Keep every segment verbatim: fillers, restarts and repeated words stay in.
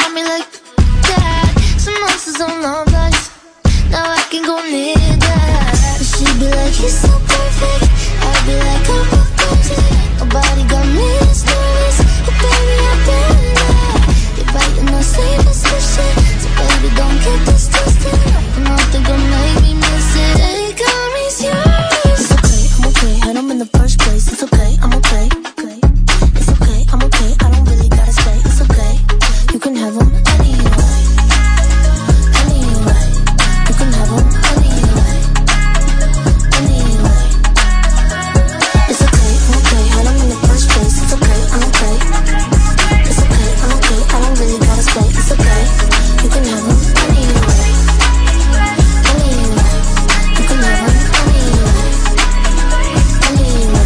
got me like that. Some monsters on love life. Now I can go near that. But she'd be like, he's so perfect. I'd be like, I'm perfect. Nobody got me stories. Oh baby, I've been there. You're biting my sleeve, it's the shit. So baby, don't get this twisted. I don't think I'll make me miss it. They got me serious. It's okay, I'm okay. Had them in the first place. It's okay, I'm okay. Okay. It's okay, I'm okay. I don't really gotta stay. It's okay. You can have them anyway. Anyway. You can have them anyway. Anyway. It's okay, I'm okay. Had them in the first place. It's okay, I'm okay. It's okay, I'm okay. I don't really gotta stay. It's okay. You can have them anyway. Anyway. You can have them anyway. Anyway.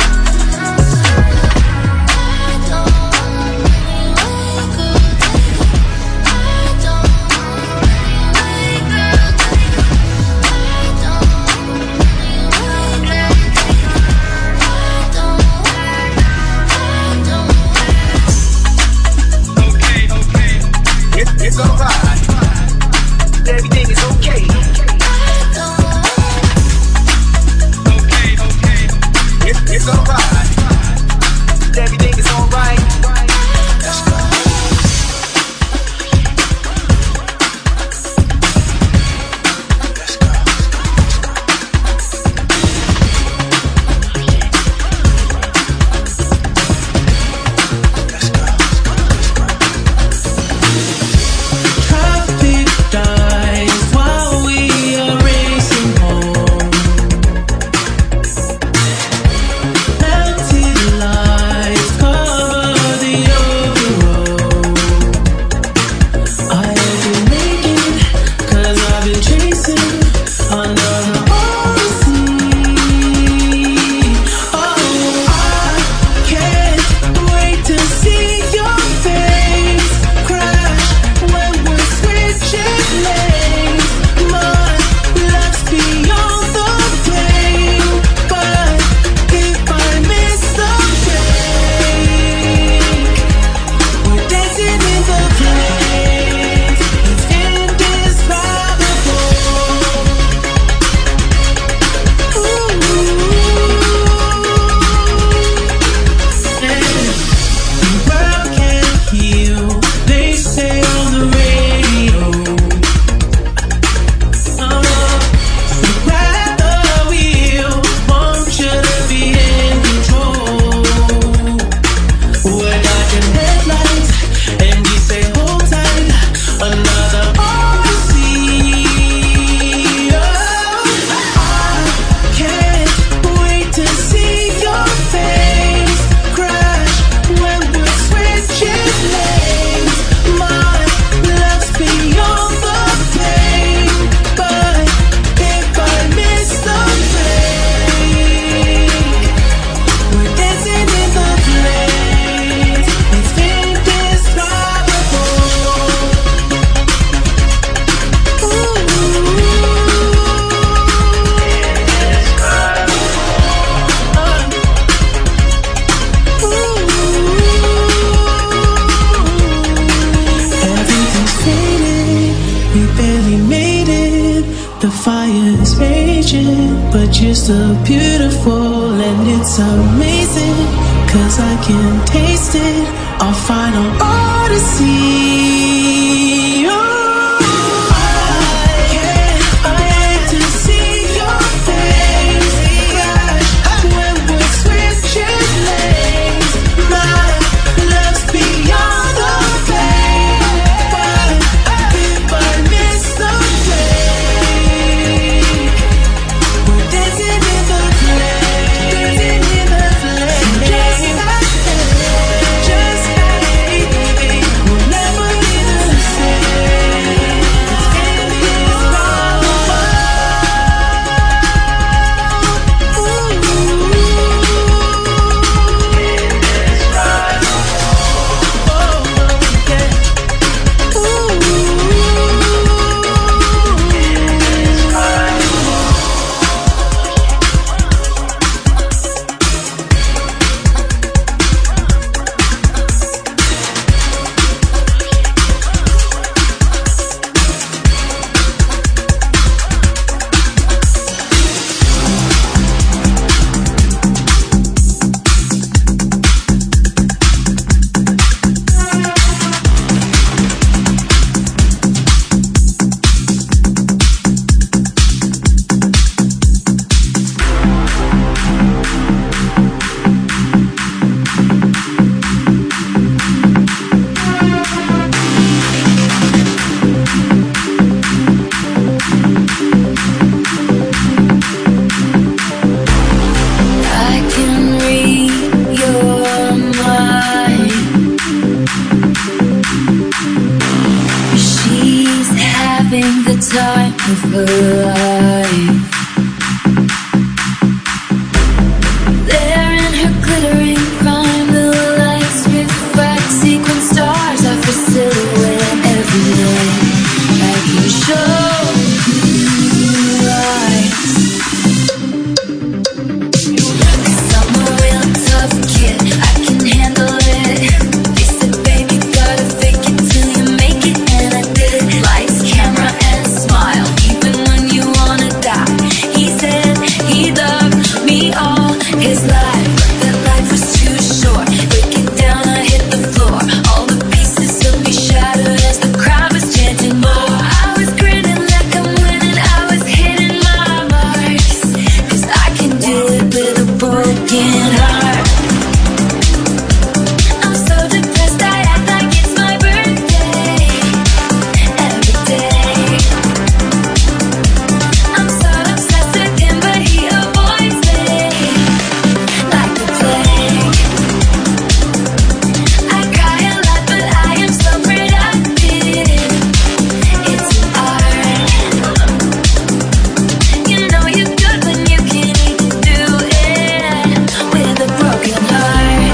It's alright. Everything is okay. Okay, okay. It's, it's alright. Everything is alright. Let's go. Let's go. Let's go. Traffic dies while we are racing home. Melted lights cover the open road. I've been making, cause I've been chasing another odyssey. Oh, I can't wait to see your face crash when we're switching lanes. My love's beyond the pain, but if I miss the break, we're dancing in the flames. It's indescribable. Ooh. And the world can't heal, they say on the radio. Oh, so grab the wheel, want you to be in control. We're dodging headlights, and we say hold tight, another odyssey. Oh, I can't wait to see your face crash when we're switching lanes. My love's beyond the pain, but if I miss the break, we're dancing in the flames. It's indescribable. Everything's faded, we barely made it. The fire is raging, but you're still beautiful and it's amazing. Cause I can taste it, our final odyssey. Oh, I can't wait to see your face crash when we're switching lanes. My love's beyond the pain, but if I miss the break, we're dancing in the flames. Dancing in the flames. Just like, just like, we'll never time of her life. There in her glittering prime, the lights reflect sequin stars off her silhouette. Every night I can show lights. 'Cause I'm a real tough kid, I can handle it. They said, baby, gotta fake it till you make it, and I did it. Lights, camera, and smile, even when you wanna die. He said he loved me all his life, but that life was too short. Break it down, I hit the floor. All the pieces of me shattered as the crowd was chanting more. I was grinning like I'm winning, I was hitting my marks. 'Cause I can do it with a broken heart. I'm so depressed, I act like it's my birthday. Every day I'm so obsessed with him, but he avoids me like the plague. I cry a lot, but I am so productive. It's an art. You know you're good when you can even do it with a broken heart.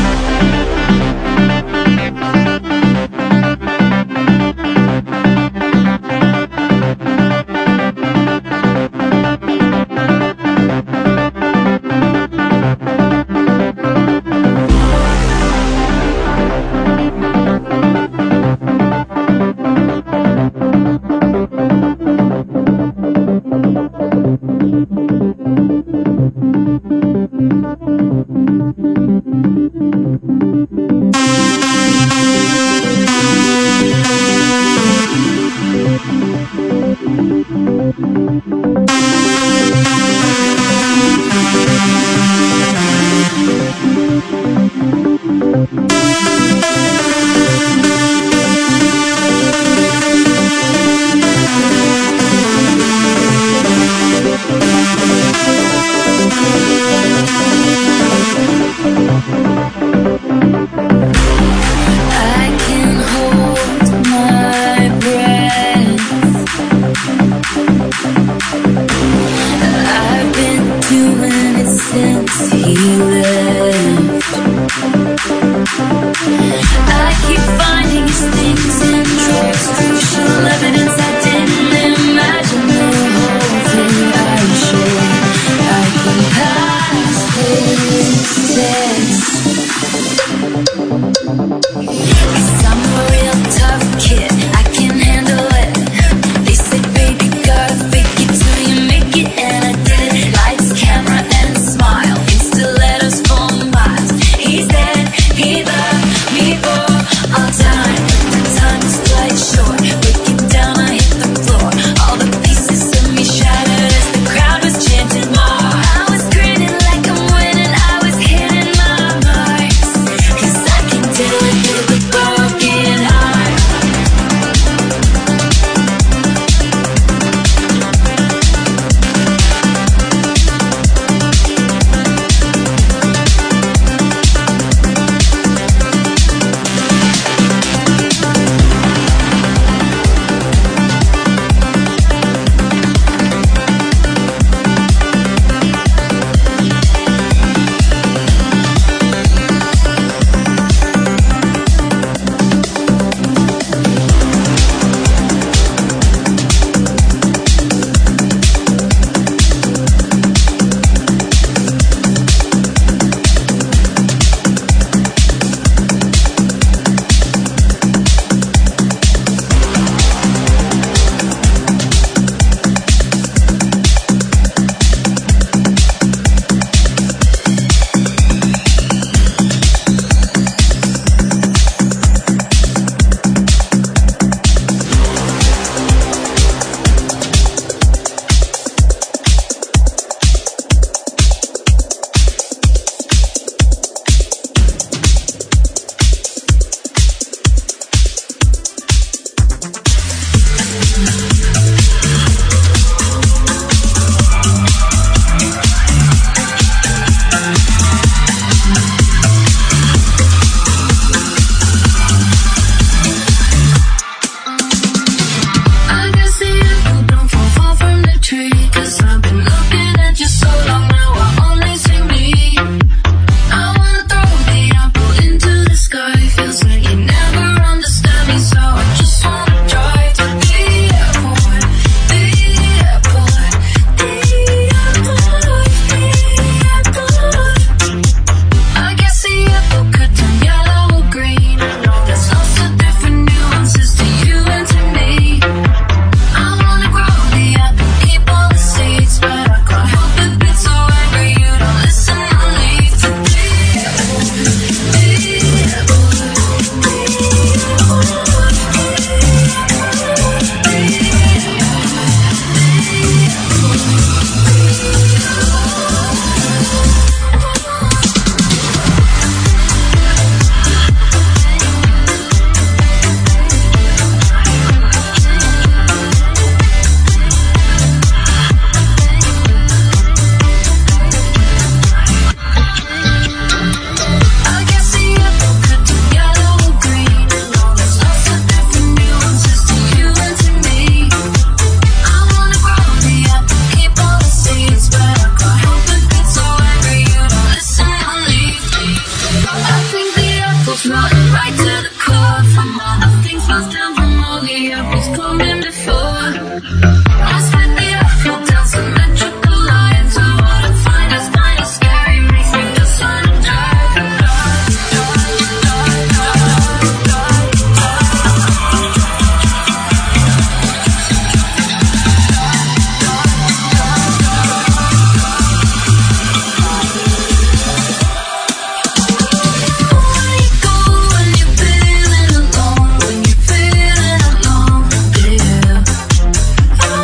I can hold my breath. I've been doing it since he left. I keep finding his things in drawers, crucial evidence I didn't imagine. The whole thing I'm sure I can pass this test. 'Cause I'm a real tough kid, I can handle it. They said, baby, gotta fake it till you make it, and I did it. Lights, camera, and smile, stilettos for miles. He said he loved me for all time, but the time was quite short. Break it down, I hit the floor. All the pieces of me shattered as the crowd was chanting more. I was grinning like I'm winning, I was hitting my marks. 'Cause I can do it with a broken heart. I can see you. When you're feeling alone, yeah.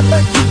but you